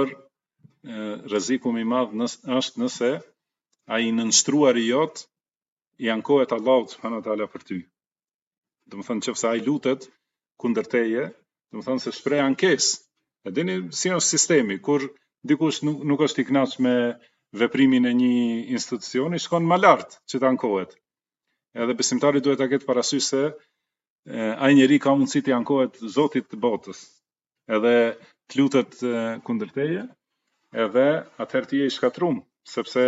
rreziku më i madh është nëse ai nënshtruari jot i ankohet Allahut subhanahu wa taala për ty. Domethënë nëse ai lutet kundër teje, domethënë se shpreh ankesë. E dini si është sistemi, kur dikush nuk është i kënaqur me veprimin e një institucioni, shkon më lart që të ankohet. Edhe besimtari duhet ta ketë parasysh se ai njeri ka mundësi të ankohet Zotit të botës, edhe të lutet kundër teje, edhe atëherë ti je i shkatrum, sepse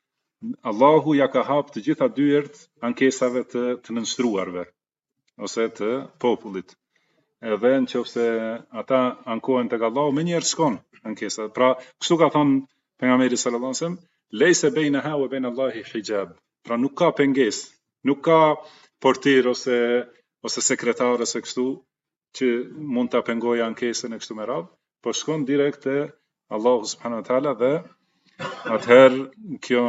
Allahu ja ka hap të gjitha dyert ankesave të nënshtruarve ose të popullit. Edhe nëse ata ankohen tek Allahu, më njëherë shkon ankesa. Pra, kështu ka thënë pejgamberi sallallahu alajhi wasallam, "Leysa bainaha wa bain Allahi hijab." Pra nuk ka pengesë, nuk ka portir ose sekretar ose kështu që mund ta pengojë ankesën e kështu me radhë, po shkon direkt te Allahu subhanahu wa taala dhe atëherë kjo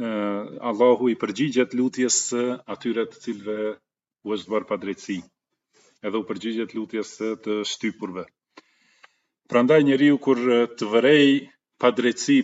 Allahu i përgjigjet lutjes së atyre të cilëve u është bërë padrejtësi, edhe u përgjigjet lutjes së të shtypurve. Prandaj njeriu kur të vërej padrejtësi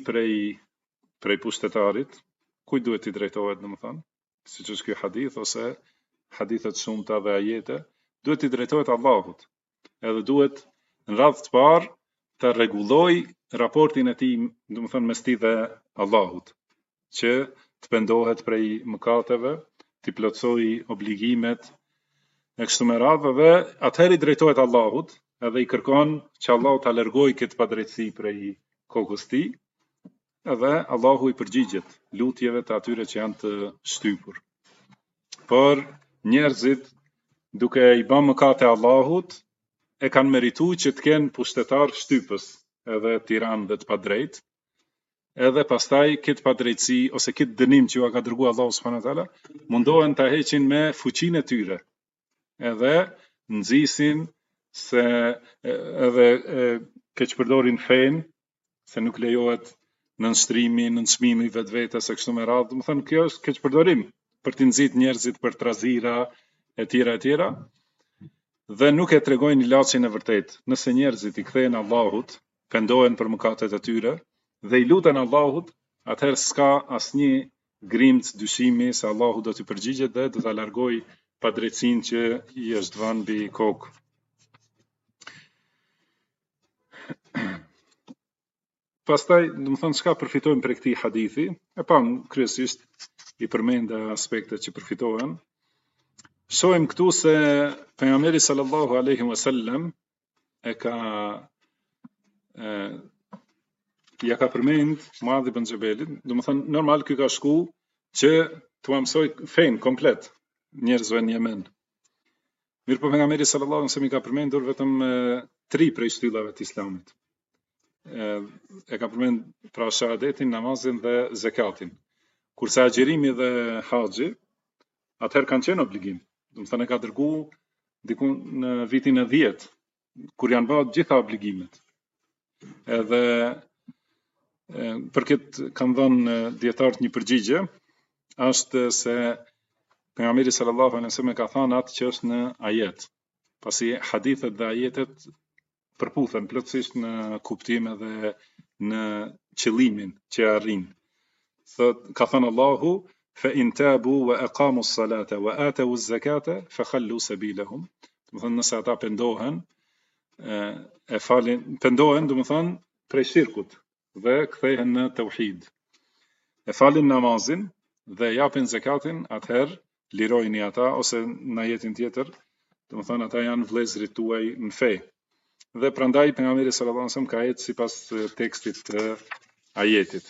prej pushtetarit, kujt duhet i drejtohet, domethënë, siç është ky hadith ose hadithet shumëta dhe ajete, duhet i drejtohet Allahut. Edhe duhet në radhë të parë të rregulloj raportin e tij, domethënë mes tij dhe Allahut, që të pendohet prej mëkateve, të plotësojë obligimet e kështu me radhë, dhe atëherë i drejtohet Allahut, edhe i kërkon që Allahu ta largojë këtë padrejtësi prej kokës tij, edhe Allahu i përgjigjet lutjeve të atyre që janë të shtypur. Por njerëzit, duke i bërë mëkate Allahut, e kanë merituar që të kenë pushtetar shtypës, edhe tiran dhe të padrejt, edhe pastaj këtë padrejtësi ose këtë dënim që ju ka dërguar Allahu subhanahu wa taala, mundohen ta heqin me fuqinë e tyre. Edhe nxisin se edhe keqpërdorin fen, se nuk lejohet nënshtrimi, nënçmimi vetvetes e kështu me radhë. Domethënë kjo është keqpërdorim për të nxit njerëzit për trazira e tjera, dhe nuk e tregojnë ilaçin e vërtet. Nëse njerëzit i kthehen Allahut, pendohen për mëkatet e tyre dhe i luten Allahut, atëherë s'ka asnjë grimc dyshimi se Allahu do t'i përgjigjet dhe do ta largojë padrejtësinë që i është vënë mbi kokë. Pastaj, domethënë çka përfitojmë prej këtij hadithi? E pam kryesisht i përmenda aspektet që përfitohen. Shohim këtu se pejgamberi sallallahu alaihi wasallam ja ka përmend Muadh ibn Xhabelit, domethënë normal ky ka shku që t'u mësoj fen komplet njerëzve në Yemen. Mirë, po pejgamberi sallallahu alaihi wasallam i ka përmendur vetëm 3 prej shtyllave të Islamit. E ka përmend pra shahadetin, namazin dhe zakatin. Kurse agjerimi dhe haxhi atëherë kanë qenë obligim. Domethënë e ka dërguar diku në vitin e 10, kur janë bërë gjitha obligimet. Edhe për këtë kanë dhënë dietarët një përgjigje, është se pejgamberi sallallahu alaihi wasallam ka thënë atë që është në ajet. Pasi hadithet dhe ajetet përputhen plotësisht në kuptim edhe në qëllimin që arrin. Ka thënë Allahu, فإن تابوا وأقاموا الصلاة وآتوا الزكاة فخلوا سبيلهم. Do të thonë nëse ata pendohen, pendohen, do të thonë prej shirkut dhe kthehen në tauhid. E falin namazin dhe japin zakatin, atëherë lirojini ata, ose në ajetin tjetër, do të thonë ata janë vëllezërit tuaj në fe. Dhe prandaj pejgamberi sallallahu alajhi wasallam ka ecë sipas tekstit të ajetit.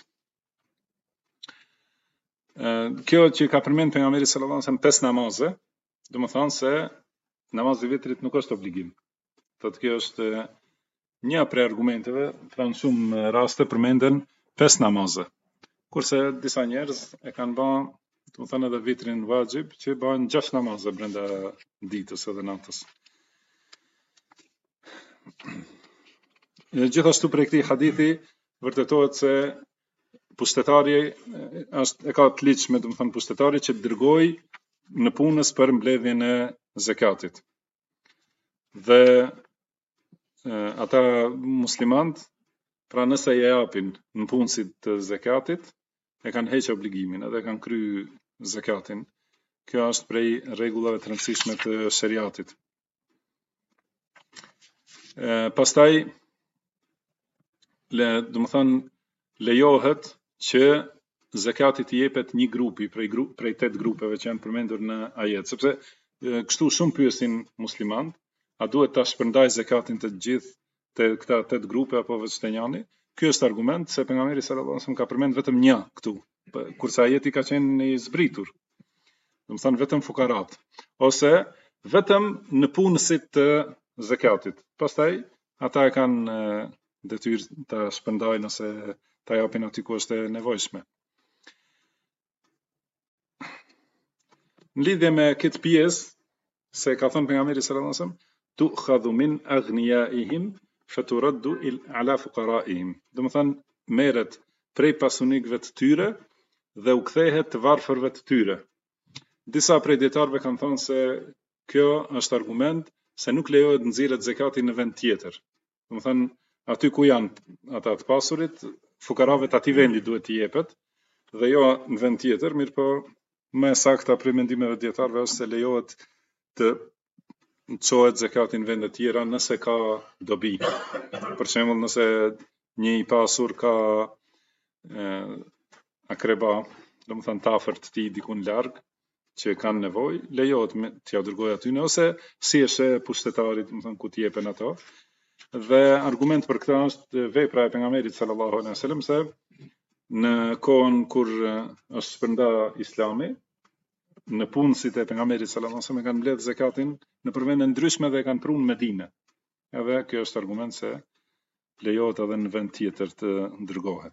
Kjo që ka përmend pejgamberi sallallahu alajhi wasallam 5 namaze, do të thonë se namazi i vitrit nuk është obligim. Thotë kjo është një prej argumenteve, pra në shumë raste përmenden 5 namaze. Kurse disa njerëz e kanë bën, do të thonë edhe vitrin vajib, që bëhen 6 namaze brenda ditës edhe natës. Gjithashtu prej këtij hadithi vërtetohet se pushtetari e ka të ligjshme, do të thonë pushtetari që dërgoj në punës për mbledhjen e zakatit. Dhe ata muslimant, pra nëse ja japin në punësit të zakatit, e kanë heqë obligimin edhe kanë kry zakatin. Kjo është prej rregullave të rëndësishme të shariatit. Pastaj, do të thonë, lejohet që zakati të jepet një grupi prej 8 grupeve që janë përmendur në ajet, sepse kështu shumë pyesin muslimant, a duhet ta shpërndaj zakatin të gjithë të këta 8 grupe apo vetëm të njëri? Ky është argument se pejgamberi sallallahu alajhi wasallam ka përmend vetëm një këtu, kurse ajeti ka qenë i zbritur. Do të thonë vetëm fukarat, ose vetëm në punësit të zakatit. Pastaj ata e kanë detyrë ta shpërndajnë ose ta japin aty ku është e nevojshme. Në lidhje me këtë pjesë, se ka thënë pejgamberi sallallahu alajhi wasallam, tu'khadhu min aghniyaihim faturaddu ala fuqaraihim. Do të thonë merret prej pasunikëve të tyre dhe u kthehet të varfërve të tyre. Disa prej dietarëve kanë thënë se kjo është argument se nuk lejohet nxirret zakati në vend tjetër. Do të thonë aty ku janë ata të pasurit, fukarave të atij vendi duhet t'i jepet dhe jo në vend tjetër, mirë po më sakta prej mendimeve të dietarëve është se lejohet të çohet zakati në vende tjera nëse ka dobi. Për shembull, nëse një i pasur ka akreba, do të thonë tafër të tij diku në larg që kanë nevojë, lejohet t'ia dërgojë aty, ose si është pushtetarit, do të thonë ku t'i jepen ato. Dhe argument për këtë është vepra e pejgamberit sallallahu alaihi wasallam, se në kohën kur është shpërnda Islami, në punësit e pejgamberit sallallahu alaihi wasallam kanë mbledh zakatin në vende ndryshme dhe kanë prunë në Medinë. Edhe kjo është argument se lejohet edhe në vend tjetër të dërgohet.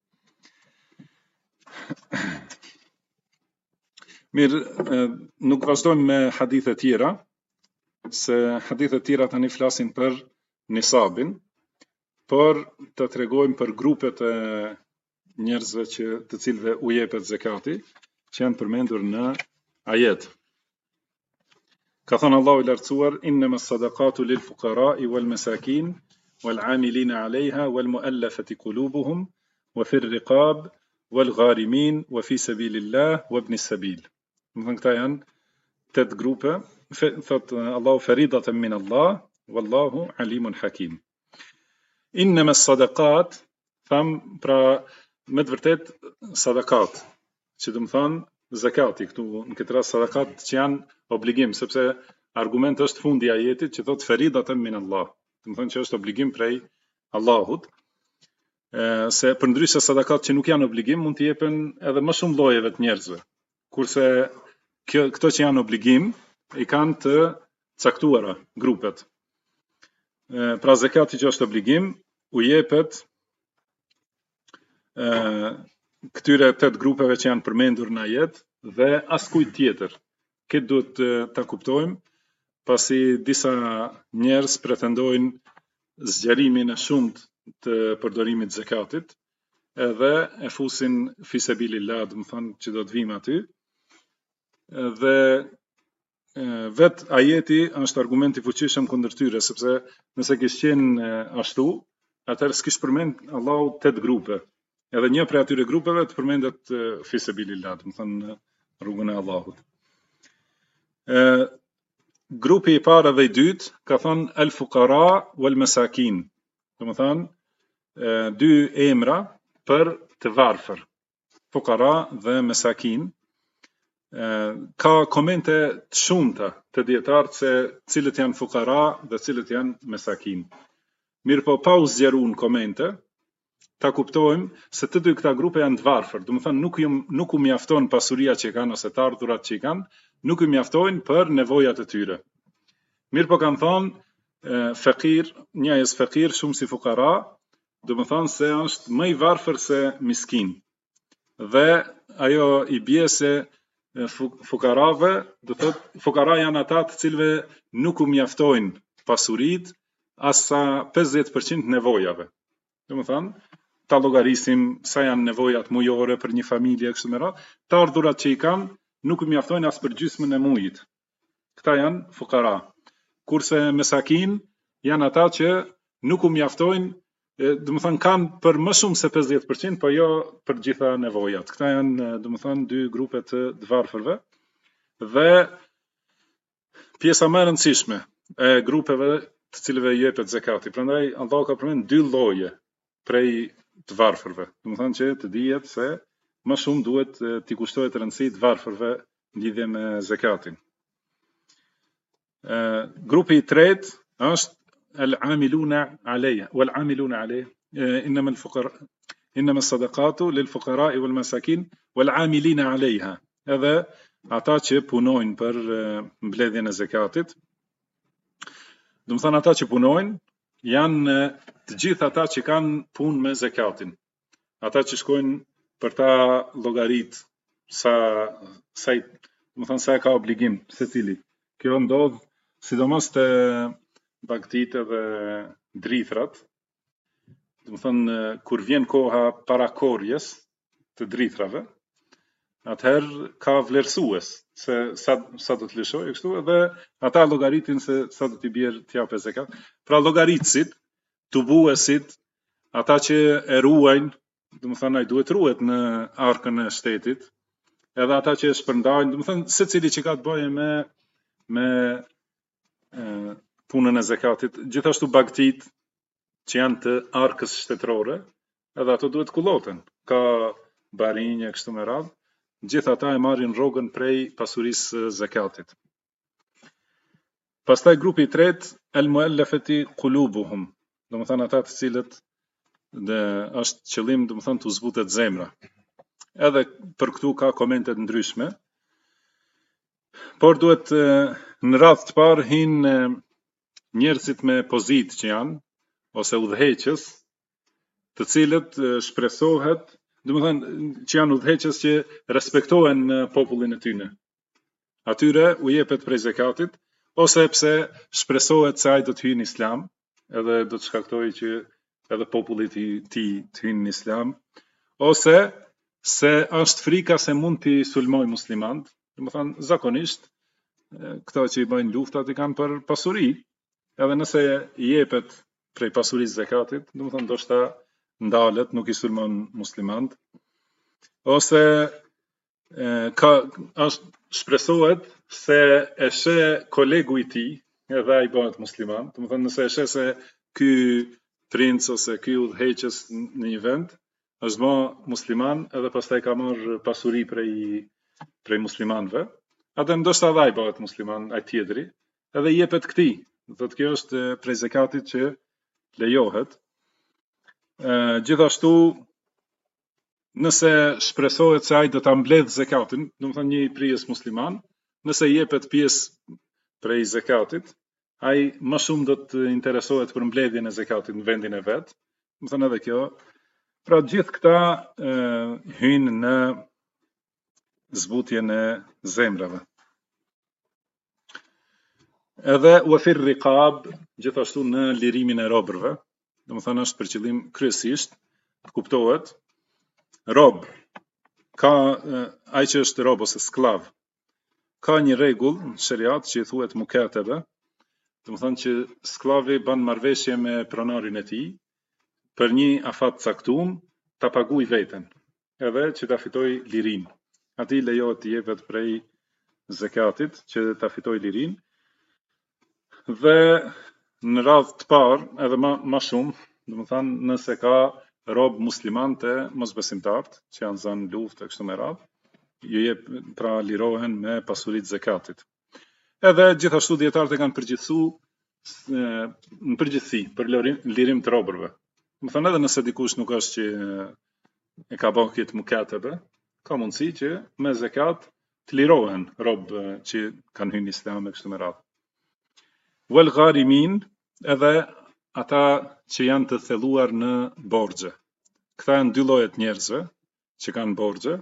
Mirë, nuk vazhdojmë me hadithe tjera, se hadithe tjera tani flasin për nisabin, por të tregojmë për grupet e njerëzve të cilëve u jepet zakati, që janë përmendur në ajet. Ka thënë Allahu i lartësuar, innamas sadaqatu lil fuqara'i wal masakin wal 'amilina 'alayha wal mu'allafati qulubuhum wa fir riqab wal gharimin wa fi sabilillah wa ibn as-sabil. Do të thonë këta janë 8 grupe, thot Allahu faridatan min Allah wallahu alimun hakim. Innamas sadaqat, tham pra me të vërtet sadakat, që do të thonë zakati, këtu në këtë rast sadakat që janë obligim, sepse argument është fundi i ajetit që thot faridatan min Allah, do të thonë që është obligim prej Allahut, se përndryshe sadakat që nuk janë obligim mund të jepen edhe më shumë llojeve të njerëzve, kurse këto që janë obligim i kanë të caktuara grupet. Pra zakati që është obligim u jepet këtyre 8 grupeve që janë përmendur në ajet dhe askujt tjetër. Këtë duhet ta kuptojmë, pasi disa njerëz pretendojnë zgjerimin e shumt të përdorimit të zakatit, edhe e fusin fi sabilillah, do të thonë që do të vim aty. Dhe vet ajeti është argument i fuqishëm kundër tyre, sepse nëse kish qenë ashtu, atëherë s'kish përmend Allahu 8 grupe, Edhe një prej atyre grupeve të përmendet fisabilillah, do të thënë rrugën e Allahut. Grupi I parë dhe I dytë ka thënë el fuqara wal masakin. Do të thënë dy emra për të varfër, fuqara dhe masakin. Ka komente të shumta të dietarët se cilët janë fuqara dhe cilët janë masakin. Mirë po pa u zgjeru në komente, ta kuptojmë se të dy këta grupe janë të varfër, do të thënë nuk u mjafton pasuria që kanë ose të ardhurat që kanë, nuk u mjaftojnë për nevojat e tyre. Mirë po kanë thonë fakir, njëjës fakir shumë si fuqara, do të thënë se është më I varfër se miskin. Dhe ajo I bie se fukarave, do thotë fukara janë ata të cilëve nuk u mjaftojnë pasurit as sa 50% nevojave. Do të thënë ta llogarisim sa janë nevojat mujore për një familje kështu me radhë, të ardhurat që I kanë nuk u mjaftojnë as për gjysmën e mujit. Këta janë fukara. Kurse mesakin janë ata që nuk u mjaftojnë, do të thënë kanë për më shumë se 50%, po jo për gjitha nevojat. Këta janë, do të thënë, dy grupe të varfërve. Dhe pjesa më e rëndësishme e grupeve të cilëve I jepet zakati. Prandaj Allahu ka përmendur dy lloje prej të varfërve. Do të thënë që të dihet se më shumë duhet t'i kushtohet rëndësi të varfërve në lidhje me zakatin. Grupi I tretë është el-amiluna alayha wal-amiluna alayh inma al-fuqara inma as-sadaqatu lil-fuqara'i wal-masakin wal-amilina alayha. Edhe ata që punojnë për mbledhjen e zakatit. Do të thënë ata që punojnë janë të gjithë ata që kanë punë me zakatin. Ata që shkojnë për ta llogarit sa do të thënë sa ka obligim secili. Kjo ndodh sidomos te bagtitë dhe drithrat. Do të thënë kur vjen koha para korjes të drithrave, atëherë ka vlerësues se sa do të lëshojë kështu edhe ata llogaritin se sa do t'i bjerë t'japë zakat. Pra llogaritësit, tubuesit, ata që e ruajnë, do të thënë ai duhet ruhet në arkën e shtetit, edhe ata që e shpërndajnë, do të thënë secili që ka të bëjë me punën e zakatit, gjithashtu bagtit që janë të arkës shtetërore, edhe ato duhet kulloten. Ka barinje kështu me radhë, gjithë ata e marrin rrogën prej pasurisë zakatit. Pastaj grupi I tretë el-muallafati qulubuhum, do të thënë ata të cilët është qëllim, do të thënë të zbutet zemra. Edhe për këtu ka komente të ndryshme, por duhet në radhë të parë hinë njerëzit me pozitë që janë, ose udhëheqës, të cilët shpresohet, do të thënë që janë udhëheqës që respektohen në popullin e tyre. Atyre u jepet prej zakatit, ose pse shpresohet se ai do të hyjë në Islam, edhe do të shkaktojë që edhe populli I tij të hyjë në Islam, ose se është frika se mund t'i sulmoj muslimant, do të thënë zakonisht këta që I bëjnë luftat I kanë për pasuri, edhe nëse I jepet prej pasurisë zakatit, do të thënë ndoshta ndalet, nuk I sulmon muslimant, ose është shpresohet se e sheh kolegu I tij, edhe ai bëhet musliman, do të thënë nëse e sheh se ky princ ose ky udhëheqës në një vend është bë musliman edhe pastaj ka marrë pasuri prej muslimanëve, atë ndoshta ai bëhet musliman, ai tjetri, edhe I jepet këtij. Do të kjo është prej zakatit që lejohet. Gjithashtu nëse shpresohet se ai do ta mbledh zakatin, do të thënë një prijes musliman, nëse I jepet pjesë prej zakatit, ai më shumë do të interesohet për mbledhjen e zakatit në vendin e vet. Do të thënë edhe kjo. Pra gjithë këta hyjnë në zbutjen e zemrave. Edhe u fir riqab, gjithashtu në lirimin e robërve, do të thënë është për qëllim kryesisht, kuptohet, rob, ka ai që është rob ose sklav, ka një rregull në shariat që I thuhet mukatebe, do të thënë që sklavi bën marrëveshje me pronarin e tij për një afat caktuar ta paguaj veten, edhe që ta fitoj lirin. Ati lejohet të jepet prej zakatit që ta fitoj lirin. Dhe në radhë të parë, edhe ma shumë, do të thënë nëse ka rob musliman të mosbesimtarët, që janë zënë luftë e kështu me radhë, ju jep, pra lirohen me pasuritë zakatit. Edhe gjithashtu dietarët e kanë përgjithsu në përgjithësi për lirim të robërve. Do të thënë edhe nëse dikush nuk është që e ka bërë këtë mukatebe, ka mundësi që me zakat të lirohen robë që kanë hyrë në Islam e kështu me radhë. Wal gharimin, edhe ata që janë të thelluar në borxhe. Këta janë dy llojet njerëzve që kanë borxhe.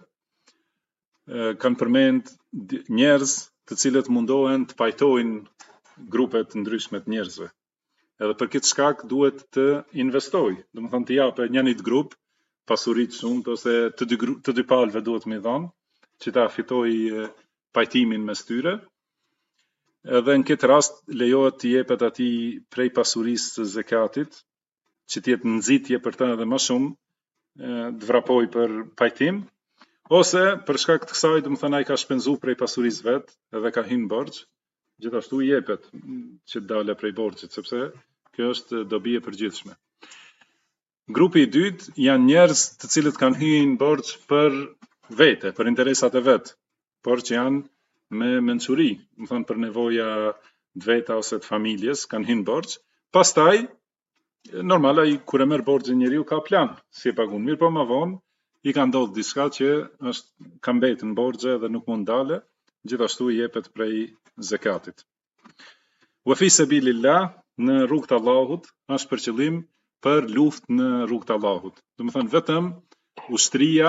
Kanë përmend njerëz të cilët mundohen të pajtojnë grupe të ndryshme të njerëzve. Edhe për këtë shkak duhet të investojë, do të thonë të japë njënit grup pasuritë shumë, ose të dy palëve duhet me dhënë, që ta fitojë pajtimin mes tyre. Edhe në këtë rast lejohet të jepet atij prej pasurisë së zakatit, që të jetë nxitje për të edhe më shumë, të vrapoj për pajtim, ose për shkak të kësaj, do të thënë ai ka shpenzuar prej pasurisë vet, edhe ka hyrë në borxh, gjithashtu i jepet që të dalë prej borxhit, sepse kjo është dobi e përgjithshme. Grupi i dytë janë njerëz të cilët kanë hyrë në borxh për vete, për interesat e vet, por që janë me mençuri, do të thënë për nevoja të veta ose të familjes, kanë hyrë në borxh. Pastaj normal ai kur e merr borxhin njeriu ka plan si e pagun, mirë po më vonë i ka ndodhur diçka që ka mbetur në borxhe dhe nuk mund dalë, gjithashtu i jepet prej zakatit. Wa fi sabilillah, në rrugt të Allahut, është për qëllim për luftë në rrugt të Allahut. Do të thënë vetëm ushtria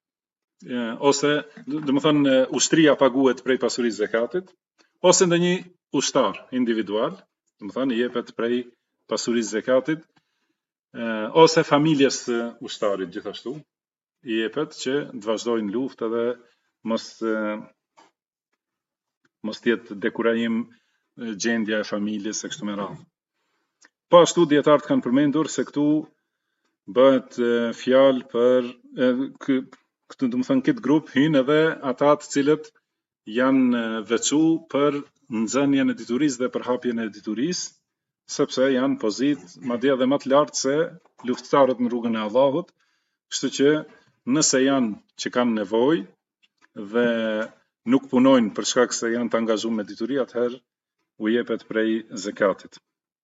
ose do të thënë ushtria paguhet prej pasurisë zakatit, ose ndonjë ushtar individual, do të thënë i jepet prej pasurisë zakatit, ose familjes së ushtarit gjithashtu i jepet që të vazhdojnë luftë edhe mos jetë dekurajim gjendja e familjes e kështu me radhë. Po ashtu dietarët kanë përmendur se këtu bëhet fjalë për këtu do të thënë këtë grup hyn edhe ata të cilët janë veçu për nxënjen e diturisë dhe për hapjen e diturisë, sepse janë pozitë madje edhe më të lartë se luftëtarët në rrugën e Allahut, kështu që nëse janë që kanë nevojë dhe nuk punojnë për shkak se janë të angazhuar me dituri, atëherë u jepet prej zakatit.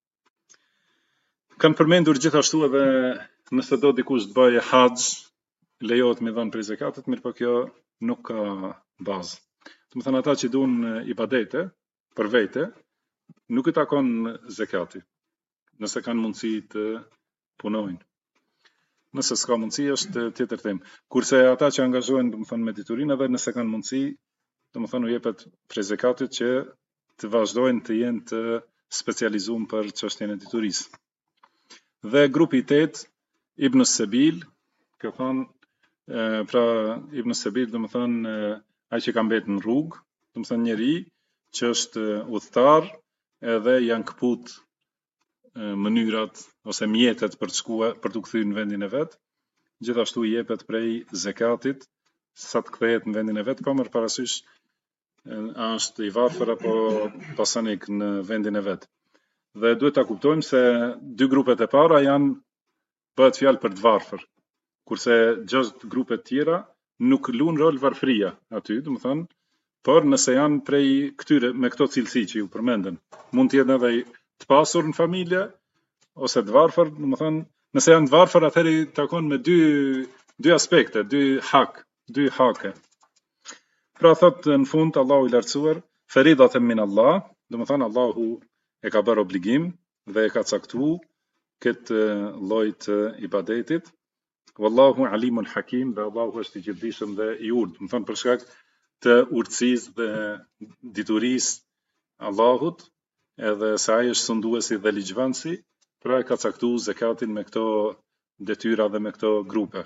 Kanë përmendur gjithashtu edhe nëse do dikush të bëjë haxh, lejohet me dhënë prej zakatit, mirë po kjo nuk ka bazë. Do të thënë ata që duan ibadete për vete, nuk i takon zakati, nëse kanë mundësi të punojnë. Nëse s'ka mundësi është tjetër temë. Kurse ata që angazhohen, do të thënë me diturinë, edhe nëse kanë mundësi, do të thënë u jepet prej zakatit që të vazhdojnë të jenë të specializuar për çështjen e diturisë. Dhe grupi i 8, Ibn Sabil, ka thënë pra Ibn Sabil do të thënë ai që ka mbetë në rrugë, do të thënë njeri që është udhëtar edhe janë kaput mënyrat ose mjetet për të shkuar për të kthyer në vendin e vet, gjithashtu i jepet prej zakatit sa të kthehet në vendin e vet, pa marrë parasysh është i varfër apo pasanik në vendin e vet. Dhe duhet ta kuptojmë se dy grupet e para janë bëhet fjalë për të varfër, kurse 6 grupet tjera nuk luan rol varfëria aty, do të thënë, por nëse janë prej këtyre me këto cilësi që ju përmendën, mund të jenë edhe të pasur në familje ose të varfër, do të thënë, nëse janë të varfër atëherë i takon me dy aspekte, dy hake. Pra thotë në fund Allahu i lartësuar, faridatun min Allah, do të thënë Allahu e ka bërë obligim dhe e ka caktuar këtë lloj të ibadetit. Wallahu alimun hakim, dhe Allahu është i gjithdijshëm dhe i urtë, do të thënë për shkak të urtësisë dhe diturisë Allahut, edhe se ai është sunduesi dhe ligjvënësi, pra e ka caktuar zakatin me këto detyra dhe me këto grupe.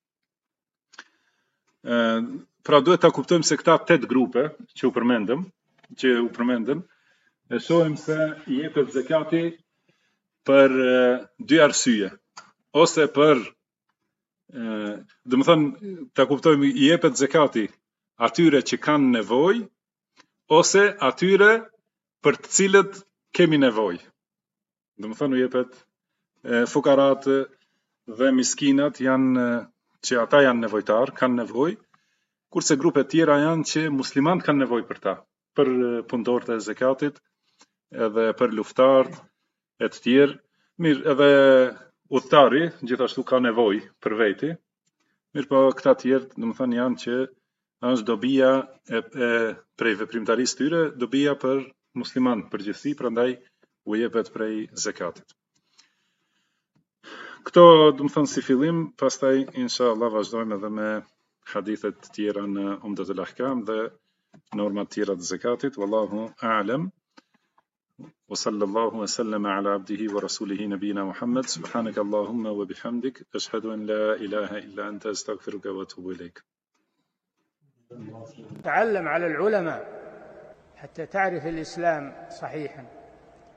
Pra duhet ta kuptojmë se këta 8 grupe që u përmendëm, e shohim se i jepet zakati për dy arsye, ose për Dhe më thënë, ta kuptojmë, i jepet zekati atyre që kanë nevojë ose atyre për të cilët kemi nevojë. Dhe më thënë, u jepet fukarat dhe miskinat janë që ata janë nevojtar, kanë nevojë, kurse grupe tjera janë që muslimanët kanë nevojë për ta, për punëtorët e zekatit, edhe për luftarët e të tjerë. Mirë, edhe udhtari gjithashtu ka nevojë për veti. Mirë, po këta tjerë, domethënë janë që është dobia prej veprimtarisë tyre, dobia për musliman përgjithësi, prandaj u jepet prej zekatit. Këto domethënë si fillim, pastaj inshallah vazhdojmë edhe me hadithet të tjera në Umdatul Ahkam dhe normat tjera të zekatit. Wallahu a'lam. وصلى الله وسلم على عبده ورسوله نبينا محمد سبحانك اللهم وبحمدك أشهد أن لا إله إلا أنت أستغفرك وأتوب إليك. تعلم على العلماء حتى تعرف الإسلام صحيحا.